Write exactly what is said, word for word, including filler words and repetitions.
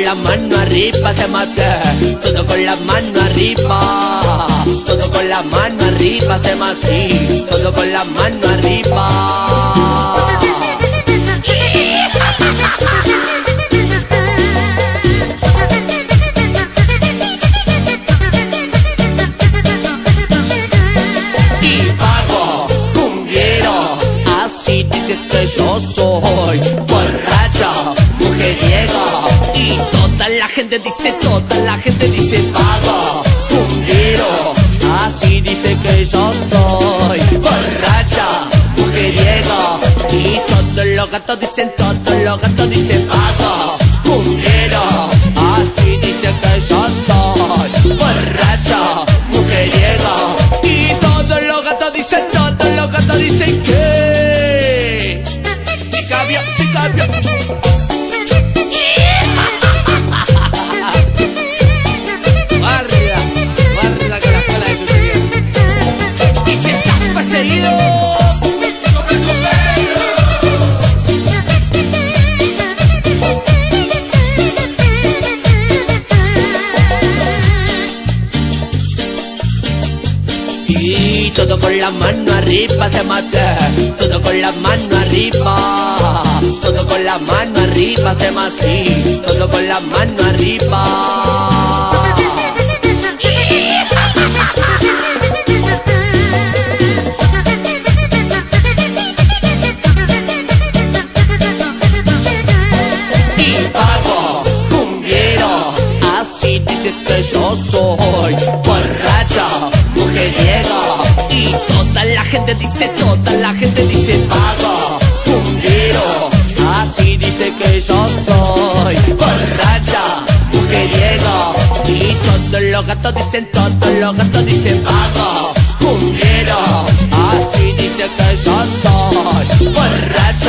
la mano arriba, hacemos así. Todo con la mano arriba. Todo con la mano arriba, hacemos así. Todo con la mano arriba. Que yo soy borracha, mujeriega, y toda la gente dice, toda la gente dice pago, fumbero, así dice que yo soy borracha, mujeriega, y todos los gatos dicen, todos los gatos dicen pago, fumbero, así dice que yo soy borracha, mujeriega, y todos los gatos dicen, todos los gatos dicen que te cambio. Guarda, guarda con la cola de tu señor. Y si estás perseguido, ¡come tu pelo! Y todo con la mano arriba se mata. Todo con la mano arriba. Todo con la mano arriba hacemos así. Todo con la mano arriba. Y pago, cumbiero, así dice que yo soy borracha, mujeriega, y toda la gente dice, toda la gente dice pago, cumbiero, así dice que yo soy borracha, mujeriega, y todos los gatos dicen, todos los gatos dicen pago, cumbiero, así dice que yo soy borracha.